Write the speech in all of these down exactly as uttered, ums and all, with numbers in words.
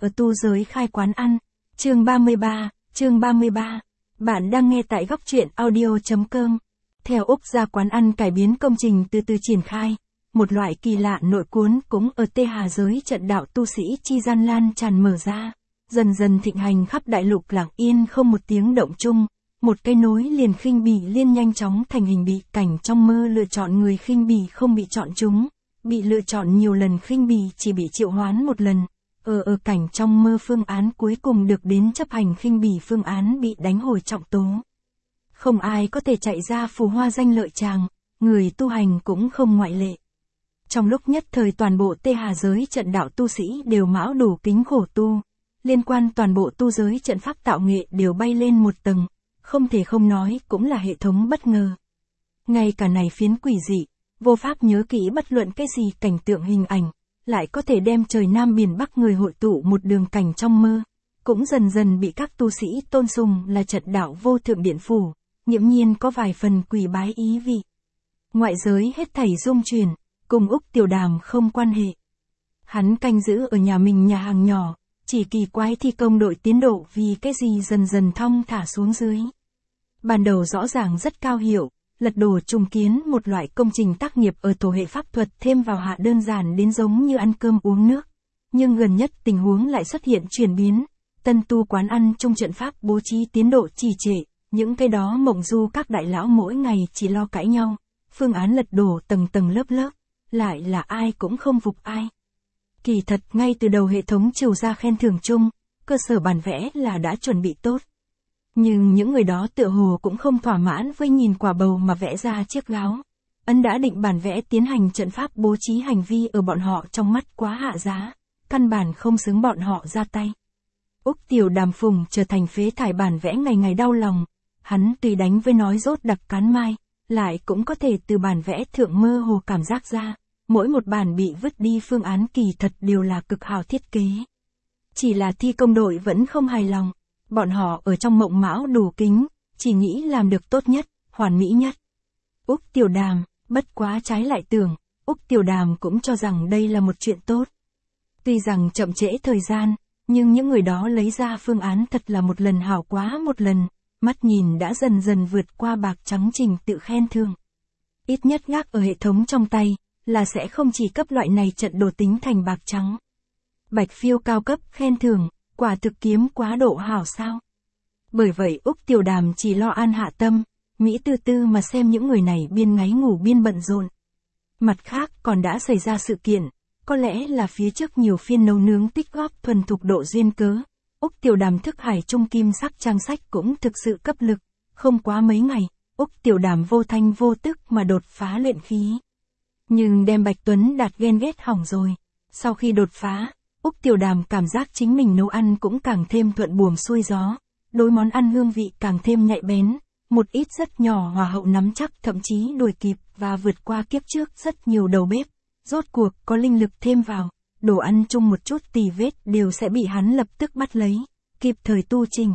ở tu giới khai quán ăn. Chương ba mươi ba, chương ba mươi ba. Bạn đang nghe tại góc truyện audio.com. Theo Úc ra quán ăn cải biến công trình từ từ triển khai. Một loại kỳ lạ nội cuốn cũng ở Tê Hà giới trận đạo tu sĩ chi gian lan tràn mở ra. Dần dần thịnh hành khắp đại lục lặng yên không một tiếng động chung. Một cây nối liền khinh bỉ liên nhanh chóng thành hình bị cảnh trong mơ lựa chọn người khinh bỉ không bị chọn chúng. Bị lựa chọn nhiều lần khinh bỉ chỉ bị triệu hoán một lần. Ở ở cảnh trong mơ phương án cuối cùng được đến chấp hành khinh bỉ phương án bị đánh hồi trọng tố. Không ai có thể chạy ra phù hoa danh lợi tràng, người tu hành cũng không ngoại lệ. Trong lúc nhất thời toàn bộ Tê Hà giới trận đạo tu sĩ đều mão đủ kính khổ tu. Liên quan toàn bộ tu giới trận pháp tạo nghệ đều bay lên một tầng, không thể không nói cũng là hệ thống bất ngờ. Ngay cả này phiến quỷ dị, vô pháp nhớ kỹ bất luận cái gì cảnh tượng hình ảnh, lại có thể đem trời Nam biển Bắc người hội tụ một đường cảnh trong mơ, cũng dần dần bị các tu sĩ tôn sùng là trận đạo vô thượng điện phủ, nghiễm nhiên có vài phần quỷ bái ý vị. Ngoại giới hết thảy dung chuyển, cùng Úc Tiểu Đàm không quan hệ. Hắn canh giữ ở nhà mình nhà hàng nhỏ, chỉ kỳ quái thi công đội tiến độ vì cái gì dần dần thong thả xuống dưới. Ban đầu rõ ràng rất cao hiệu, lật đổ trùng kiến một loại công trình tác nghiệp ở thổ hệ pháp thuật thêm vào hạ đơn giản đến giống như ăn cơm uống nước. Nhưng gần nhất tình huống lại xuất hiện chuyển biến, tân tu quán ăn chung trận pháp bố trí tiến độ trì trệ, những cái đó mộng du các đại lão mỗi ngày chỉ lo cãi nhau, phương án lật đổ tầng tầng lớp lớp, lại là ai cũng không phục ai. Kỳ thật ngay từ đầu hệ thống trừ ra khen thưởng chung, cơ sở bản vẽ là đã chuẩn bị tốt. Nhưng những người đó tựa hồ cũng không thỏa mãn với nhìn quả bầu mà vẽ ra chiếc gáo. Ấn đã định bản vẽ tiến hành trận pháp bố trí hành vi ở bọn họ trong mắt quá hạ giá, căn bản không xứng bọn họ ra tay. Úc Tiểu Đàm phùng trở thành phế thải bản vẽ ngày ngày đau lòng, hắn tùy đánh với nói rốt đặc cán mai, lại cũng có thể từ bản vẽ thượng mơ hồ cảm giác ra, mỗi một bản bị vứt đi phương án kỳ thật đều là cực hảo thiết kế. Chỉ là thi công đội vẫn không hài lòng. Bọn họ ở trong mộng mão đủ kính, chỉ nghĩ làm được tốt nhất, hoàn mỹ nhất. Úc Tiểu Đàm, bất quá trái lại tưởng, Úc Tiểu Đàm cũng cho rằng đây là một chuyện tốt. Tuy rằng chậm trễ thời gian, nhưng những người đó lấy ra phương án thật là một lần hảo quá một lần, mắt nhìn đã dần dần vượt qua bạc trắng trình tự khen thưởng. Ít nhất gác ở hệ thống trong tay, là sẽ không chỉ cấp loại này trận đồ tính thành bạc trắng. Bạch phiêu cao cấp khen thưởng. Quả thực kiếm quá độ hảo sao. Bởi vậy Úc Tiểu Đàm chỉ lo an hạ tâm, Mỹ tư tư mà xem những người này biên ngáy ngủ biên bận rộn. Mặt khác còn đã xảy ra sự kiện, có lẽ là phía trước nhiều phiên nấu nướng tích góp thuần thục độ duyên cớ. Úc Tiểu Đàm thức hải trung kim sắc trang sách cũng thực sự cấp lực, không quá mấy ngày, Úc Tiểu Đàm vô thanh vô tức mà đột phá luyện khí. Nhưng đem Bạch Tuấn Đạt ghen ghét hỏng rồi, sau khi đột phá, Úc Tiểu Đàm cảm giác chính mình nấu ăn cũng càng thêm thuận buồm xuôi gió, đối món ăn hương vị càng thêm nhạy bén, một ít rất nhỏ hòa hậu nắm chắc thậm chí đuổi kịp và vượt qua kiếp trước rất nhiều đầu bếp, rốt cuộc có linh lực thêm vào, đồ ăn chung một chút tì vết đều sẽ bị hắn lập tức bắt lấy, kịp thời tu trình.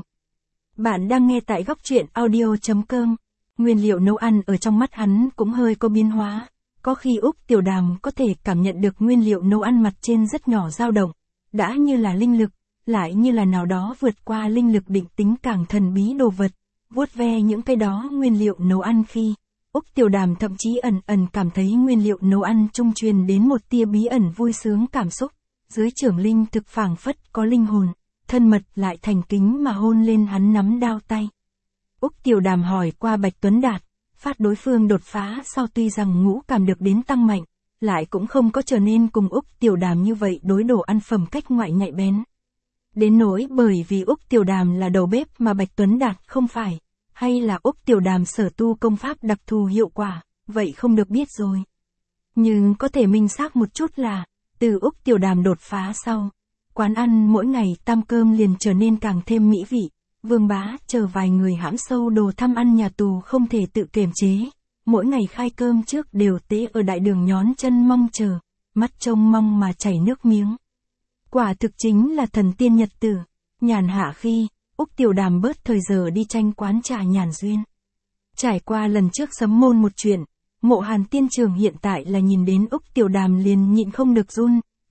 Bạn đang nghe tại góc truyện audio.com, nguyên liệu nấu ăn ở trong mắt hắn cũng hơi có biến hóa. Có khi Úc Tiểu Đàm có thể cảm nhận được nguyên liệu nấu ăn mặt trên rất nhỏ dao động, đã như là linh lực, lại như là nào đó vượt qua linh lực định tính càng thần bí đồ vật, vuốt ve những cái đó nguyên liệu nấu ăn khi, Úc Tiểu Đàm thậm chí ẩn ẩn cảm thấy nguyên liệu nấu ăn trung truyền đến một tia bí ẩn vui sướng cảm xúc, dưới trưởng linh thực phảng phất có linh hồn, thân mật lại thành kính mà hôn lên hắn nắm đao tay. Úc Tiểu Đàm hỏi qua Bạch Tuấn Đạt. Phát đối phương đột phá sau tuy rằng ngũ cảm được đến tăng mạnh, lại cũng không có trở nên cùng Úc Tiểu Đàm như vậy đối đồ ăn phẩm cách ngoại nhạy bén. Đến nỗi bởi vì Úc Tiểu Đàm là đầu bếp mà Bạch Tuấn Đạt không phải, hay là Úc Tiểu Đàm sở tu công pháp đặc thù hiệu quả, vậy không được biết rồi. Nhưng có thể minh xác một chút là, từ Úc Tiểu Đàm đột phá sau, quán ăn mỗi ngày tam cơm liền trở nên càng thêm mỹ vị. Vương Bá chờ vài người hãm sâu đồ thăm ăn nhà tù không thể tự kiềm chế, mỗi ngày khai cơm trước đều tế ở đại đường nhón chân mong chờ, mắt trông mong mà chảy nước miếng. Quả thực chính là thần tiên nhật tử, nhàn hạ khi, Úc Tiểu Đàm bớt thời giờ đi tranh quán trà nhàn duyên. Trải qua lần trước sấm môn một chuyện, Mộ Hàn tiên trường hiện tại là nhìn đến Úc Tiểu Đàm liền nhịn không được run,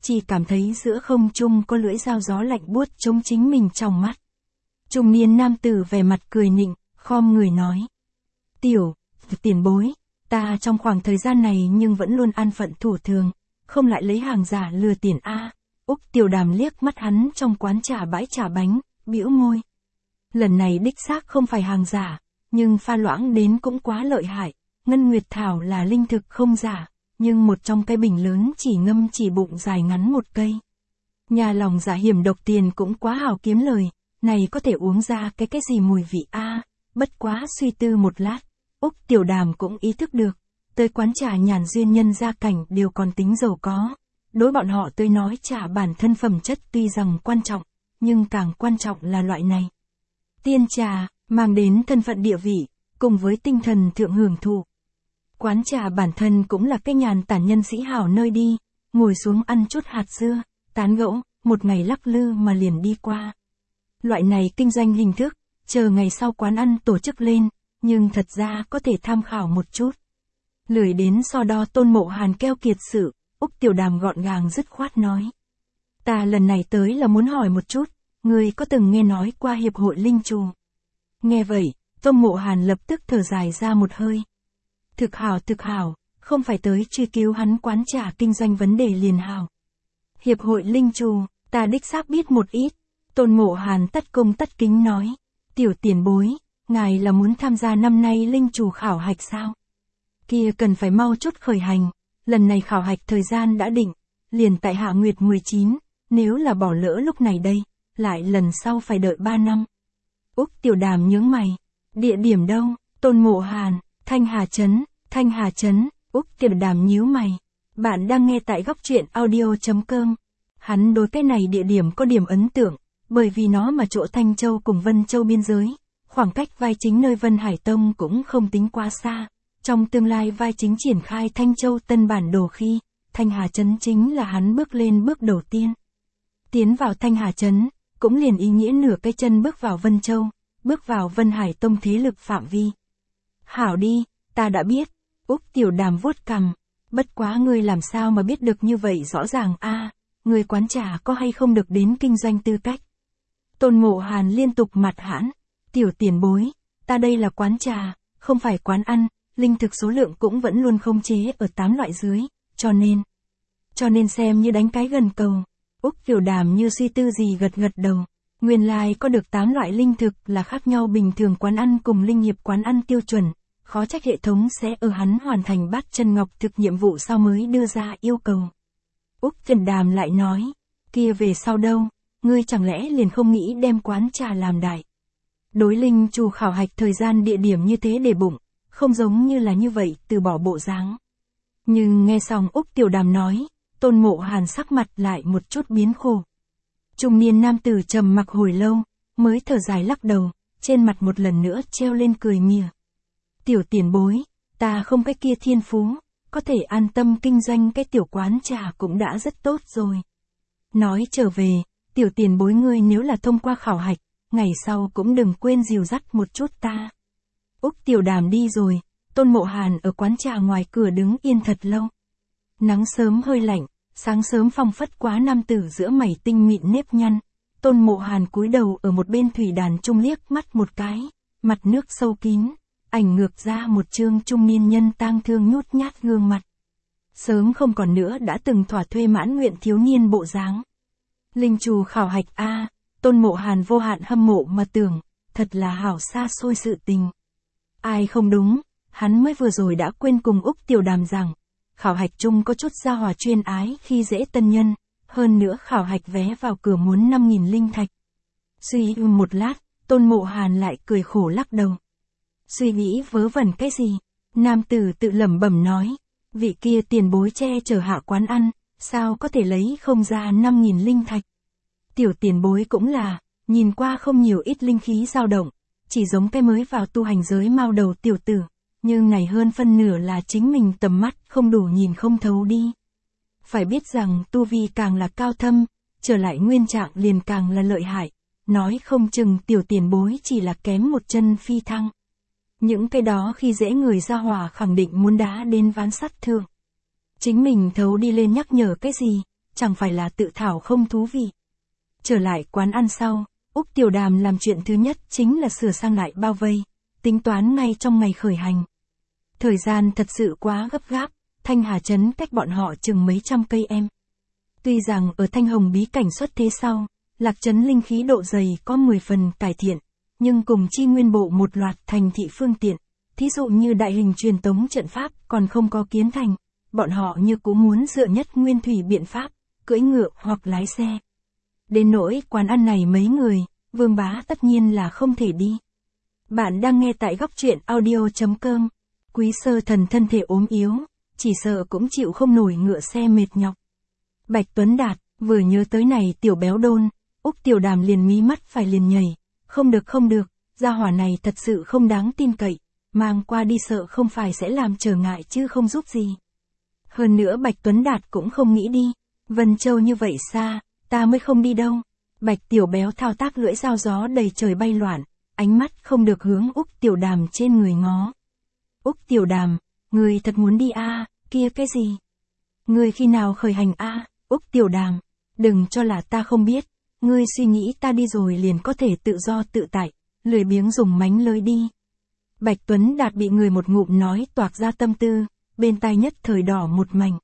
chỉ cảm thấy giữa không trung có lưỡi dao gió lạnh buốt chống chính mình trong mắt. Trung niên nam tử vẻ mặt cười nịnh, khom người nói. Tiểu, tiền bối, ta trong khoảng thời gian này nhưng vẫn luôn an phận thủ thường, không lại lấy hàng giả lừa tiền a. Úc Tiểu Đàm liếc mắt hắn trong quán trà bãi trà bánh, bĩu môi. Lần này đích xác không phải hàng giả, nhưng pha loãng đến cũng quá lợi hại. Ngân Nguyệt Thảo là linh thực không giả, nhưng một trong cái bình lớn chỉ ngâm chỉ bụng dài ngắn một cây. Nhà lòng giả hiểm độc tiền cũng quá hào kiếm lời, này có thể uống ra cái cái gì mùi vị a. Bất quá suy tư một lát, Úc Tiểu Đàm cũng ý thức được, tới quán trà nhàn duyên nhân gia cảnh đều còn tính giàu có. Đối bọn họ tôi nói trà bản thân phẩm chất tuy rằng quan trọng, nhưng càng quan trọng là loại này. Tiên trà, mang đến thân phận địa vị, cùng với tinh thần thượng hưởng thụ. Quán trà bản thân cũng là cái nhàn tản nhân sĩ hảo nơi đi, ngồi xuống ăn chút hạt dưa, tán gẫu, một ngày lắc lư mà liền đi qua. Loại này kinh doanh hình thức, chờ ngày sau quán ăn tổ chức lên, nhưng thật ra có thể tham khảo một chút. Lười đến so đo Tôn Mộ Hàn keo kiệt sự, Úc Tiểu Đàm gọn gàng dứt khoát nói. Ta lần này tới là muốn hỏi một chút, người có từng nghe nói qua hiệp hội linh trù? Nghe vậy, Tôn Mộ Hàn lập tức thở dài ra một hơi. Thực hảo thực hảo, không phải tới truy cứu hắn quán trà kinh doanh vấn đề liền hảo. Hiệp hội linh trù, ta đích xác biết một ít. Tôn Mộ Hàn tất cung tất kính nói. Tiểu tiền bối, ngài là muốn tham gia năm nay linh trù khảo hạch sao? Kia cần phải mau chút khởi hành, lần này khảo hạch thời gian đã định, liền tại Hạ Nguyệt mười chín, nếu là bỏ lỡ lúc này đây, lại lần sau phải đợi ba năm. Úc Tiểu Đàm nhướng mày, địa điểm đâu? Tôn Mộ Hàn, Thanh Hà Trấn, Thanh Hà Trấn. Úc Tiểu Đàm nhíu mày. Bạn đang nghe tại góc truyện audio chấm com. Hắn đối cái này địa điểm có điểm ấn tượng, bởi vì nó mà chỗ Thanh Châu cùng Vân Châu biên giới, khoảng cách vai chính nơi Vân Hải Tông cũng không tính quá xa. Trong tương lai vai chính triển khai Thanh Châu tân bản đồ khi, Thanh Hà Trấn chính là hắn bước lên bước đầu tiên. Tiến vào Thanh Hà Trấn, cũng liền ý nghĩa nửa cái chân bước vào Vân Châu, bước vào Vân Hải Tông thế lực phạm vi. Hảo đi, ta đã biết. Úc Tiểu Đàm vuốt cằm. Bất quá ngươi làm sao mà biết được như vậy rõ ràng a? À, ngươi quán trà có hay không được đến kinh doanh tư cách? Tôn Mộ Hàn liên tục mặt hãn. Tiểu tiền bối, ta đây là quán trà, không phải quán ăn, linh thực số lượng cũng vẫn luôn không chế ở tám loại dưới, cho nên. Cho nên xem như đánh cái gần cầu. Úc Tiểu Đàm như suy tư gì gật gật đầu. Nguyên lai có được tám loại linh thực là khác nhau bình thường quán ăn cùng linh hiệp quán ăn tiêu chuẩn. Khó trách hệ thống sẽ ở hắn hoàn thành bát chân ngọc thực nhiệm vụ sau mới đưa ra yêu cầu. Úc Tiểu Đàm lại nói, kia về sau đâu, ngươi chẳng lẽ liền không nghĩ đem quán trà làm đại. Đối linh trù khảo hạch thời gian địa điểm như thế để bụng, không giống như là như vậy từ bỏ bộ dáng. Nhưng nghe xong Úc Tiểu Đàm nói, Tôn Mộ Hàn sắc mặt lại một chút biến khổ. Trung niên nam tử trầm mặc hồi lâu, mới thở dài lắc đầu, trên mặt một lần nữa treo lên cười mỉa. Tiểu tiền bối, ta không cái kia thiên phú, có thể an tâm kinh doanh cái tiểu quán trà cũng đã rất tốt rồi. Nói trở về, tiểu tiền bối ngươi nếu là thông qua khảo hạch, ngày sau cũng đừng quên dìu dắt một chút ta. Úc Tiểu Đàm đi rồi, Tôn Mộ Hàn ở quán trà ngoài cửa đứng yên thật lâu. Nắng sớm hơi lạnh, sáng sớm phong phất quá nam tử giữa mày tinh mịn nếp nhăn. Tôn Mộ Hàn cúi đầu ở một bên thủy đàn trung liếc mắt một cái, mặt nước sâu kín, ảnh ngược ra một chương trung niên nhân tang thương nhút nhát gương mặt. Sớm không còn nữa đã từng thỏa thuê mãn nguyện thiếu niên bộ dáng. Linh trù khảo hạch a, Tôn Mộ Hàn vô hạn hâm mộ mà tưởng, thật là hảo xa xôi sự tình. Ai không đúng, hắn mới vừa rồi đã quên cùng Úc Tiểu Đàm rằng, khảo hạch chung có chút gia hòa chuyên ái khi dễ tân nhân, hơn nữa khảo hạch vé vào cửa muốn năm nghìn linh thạch. Suy một lát, Tôn Mộ Hàn lại cười khổ lắc đầu. Suy nghĩ vớ vẩn cái gì? Nam tử tự lẩm bẩm nói, vị kia tiền bối che chở hạ quán ăn, sao có thể lấy không ra năm nghìn linh thạch? Tiểu tiền bối cũng là, nhìn qua không nhiều ít linh khí dao động, chỉ giống cái mới vào tu hành giới mao đầu tiểu tử, nhưng này hơn phân nửa là chính mình tầm mắt không đủ nhìn không thấu đi. Phải biết rằng tu vi càng là cao thâm, trở lại nguyên trạng liền càng là lợi hại, nói không chừng tiểu tiền bối chỉ là kém một chân phi thăng. Những cái đó khi dễ người ra hỏa khẳng định muốn đá đến ván sắt thượng. Chính mình thấu đi lên nhắc nhở cái gì, chẳng phải là tự thảo không thú vị. Trở lại quán ăn sau, Úc Tiểu Đàm làm chuyện thứ nhất chính là sửa sang lại bao vây, tính toán ngay trong ngày khởi hành. Thời gian thật sự quá gấp gáp, Thanh Hà Trấn cách bọn họ chừng mấy trăm cây em. Tuy rằng ở Thanh Hồng bí cảnh xuất thế sau, Lạc Trấn linh khí độ dày có mười phần cải thiện, nhưng cùng chi nguyên bộ một loạt thành thị phương tiện, thí dụ như đại hình truyền tống trận pháp còn không có kiến thành, bọn họ như cũng muốn dựa nhất nguyên thủy biện pháp, cưỡi ngựa hoặc lái xe. Đến nỗi quán ăn này mấy người, Vương Bá tất nhiên là không thể đi. Bạn đang nghe tại góc truyện audio chấm com. Quý Sơ Thần thân thể ốm yếu, chỉ sợ cũng chịu không nổi ngựa xe mệt nhọc. Bạch Tuấn Đạt, vừa nhớ tới này tiểu béo đôn, Úc Tiểu Đàm liền mí mắt phải liền nhảy. Không được không được, gia hỏa này thật sự không đáng tin cậy, mang qua đi sợ không phải sẽ làm trở ngại chứ không giúp gì. Hơn nữa Bạch Tuấn Đạt cũng không nghĩ đi, Vân Châu như vậy xa, ta mới không đi đâu. Bạch Tiểu Béo thao tác lưỡi dao gió đầy trời bay loạn, ánh mắt không được hướng Úc Tiểu Đàm trên người ngó. Úc Tiểu Đàm, người thật muốn đi a à, kia cái gì? Người khi nào khởi hành a à? Úc Tiểu Đàm, đừng cho là ta không biết, ngươi suy nghĩ ta đi rồi liền có thể tự do tự tại, lười biếng dùng mánh lới đi. Bạch Tuấn Đạt bị người một ngụm nói toạc ra tâm tư, bên tai nhất thời đỏ một mảnh.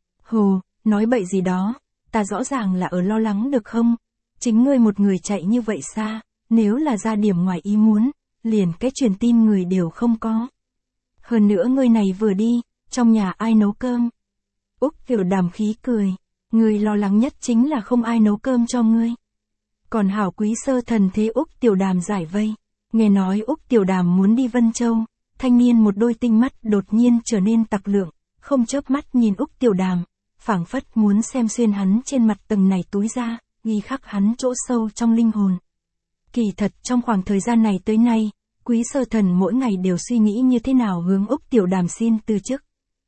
Hồ, nói bậy gì đó, ta rõ ràng là ở lo lắng được không? Chính ngươi một người chạy như vậy xa, nếu là ra điểm ngoài ý muốn, liền cái truyền tin người đều không có. Hơn nữa ngươi này vừa đi, trong nhà ai nấu cơm? Úc Tiểu Đàm khí cười, ngươi lo lắng nhất chính là không ai nấu cơm cho ngươi. Còn hảo Quý Sơ Thần thế Úc Tiểu Đàm giải vây, nghe nói Úc Tiểu Đàm muốn đi Vân Châu, thanh niên một đôi tinh mắt đột nhiên trở nên tặc lượng, không chớp mắt nhìn Úc Tiểu Đàm, phảng phất muốn xem xuyên hắn trên mặt tầng này túi ra, ghi khắc hắn chỗ sâu trong linh hồn. Kỳ thật trong khoảng thời gian này tới nay, Quý Sơ Thần mỗi ngày đều suy nghĩ như thế nào hướng Úc Tiểu Đàm xin từ chức.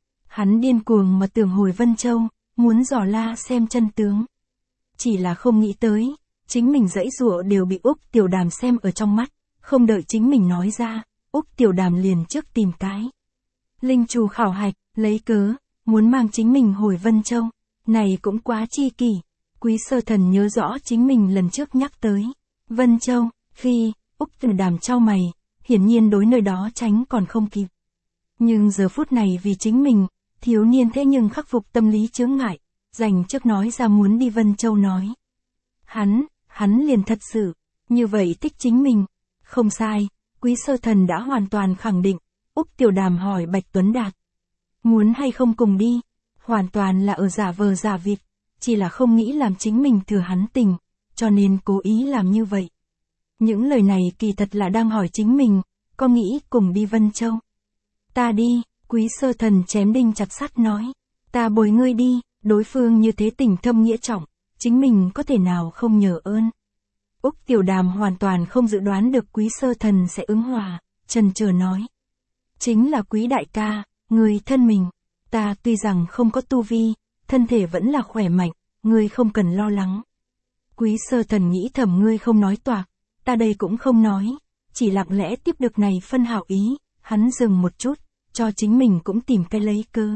Hắn điên cuồng mà tưởng hồi Vân Châu, muốn dò la xem chân tướng. Chỉ là không nghĩ tới, chính mình dãy dụa đều bị Úc Tiểu Đàm xem ở trong mắt, không đợi chính mình nói ra, Úc Tiểu Đàm liền trước tìm cái linh trù khảo hạch, lấy cớ, muốn mang chính mình hồi Vân Châu, này cũng quá chi kỷ. Quý Sơ Thần nhớ rõ chính mình lần trước nhắc tới Vân Châu, khi Úc Tiểu Đàm chau mày, hiển nhiên đối nơi đó tránh còn không kịp. Nhưng giờ phút này vì chính mình, thiếu niên thế nhưng khắc phục tâm lý chướng ngại, dành trước nói ra muốn đi Vân Châu nói. Hắn, hắn liền thật sự, như vậy thích chính mình. Không sai, Quý Sơ Thần đã hoàn toàn khẳng định. Úc Tiểu Đàm hỏi Bạch Tuấn Đạt, muốn hay không cùng đi, hoàn toàn là ở giả vờ giả vịt, chỉ là không nghĩ làm chính mình thừa hắn tình, cho nên cố ý làm như vậy. Những lời này kỳ thật là đang hỏi chính mình, có nghĩ cùng đi Vân Châu? Ta đi, Quý Sơ Thần chém đinh chặt sắt nói, ta bồi ngươi đi, đối phương như thế tình thâm nghĩa trọng, chính mình có thể nào không nhờ ơn. Úc Tiểu Đàm hoàn toàn không dự đoán được Quý Sơ Thần sẽ ứng hòa, chần chờ nói. Chính là Quý đại ca, người thân mình, ta tuy rằng không có tu vi, thân thể vẫn là khỏe mạnh, ngươi không cần lo lắng. Quý Sơ Thần nghĩ thầm ngươi không nói toạc, ta đây cũng không nói, chỉ lặng lẽ tiếp được này phân hảo ý, hắn dừng một chút, cho chính mình cũng tìm cái lấy cớ.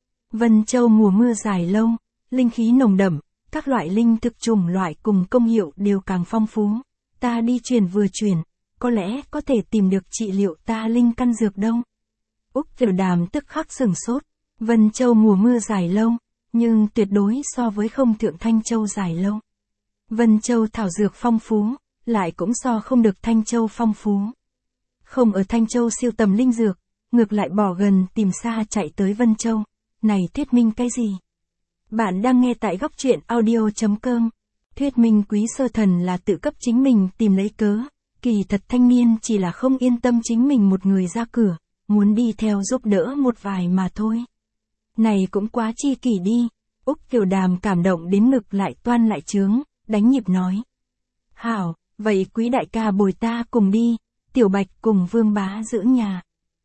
Vân Châu mùa mưa dài lâu, linh khí nồng đậm, các loại linh thực chủng loại cùng công hiệu đều càng phong phú, ta đi truyền vừa truyền, có lẽ có thể tìm được trị liệu ta linh căn dược đâu. Úc Tiểu Đàm tức khắc sửng sốt, Vân Châu mùa mưa dài lâu, nhưng tuyệt đối so với không thượng Thanh Châu dài lâu. Vân Châu thảo dược phong phú, lại cũng so không được Thanh Châu phong phú. Không ở Thanh Châu siêu tầm linh dược, ngược lại bỏ gần tìm xa chạy tới Vân Châu, này thuyết minh cái gì? Bạn đang nghe tại góc truyện audio chấm com. Thuyết minh Quý Sơ Thần là tự cấp chính mình tìm lấy cớ, kỳ thật thanh niên chỉ là không yên tâm chính mình một người ra cửa, muốn đi theo giúp đỡ một vài mà thôi. Này cũng quá chi kỷ đi. Úc Tiểu Đàm cảm động đến ngực lại toan lại trướng, đánh nhịp nói. Hảo, vậy Quý đại ca bồi ta cùng đi, Tiểu Bạch cùng Vương Bá giữ nhà.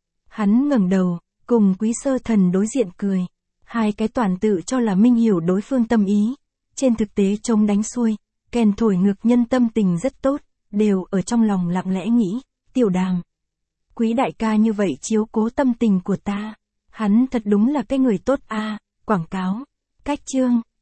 Hắn ngẩng đầu, cùng Quý Sơ Thần đối diện cười. Hai cái toàn tự cho là minh hiểu đối phương tâm ý. Trên thực tế trông đánh xuôi, kèn thổi ngược nhân tâm tình rất tốt, đều ở trong lòng lặng lẽ nghĩ, Tiểu Đàm. Quý đại ca như vậy chiếu cố tâm tình của ta. Hắn thật đúng là cái người tốt a. À, quảng cáo. Cách chương.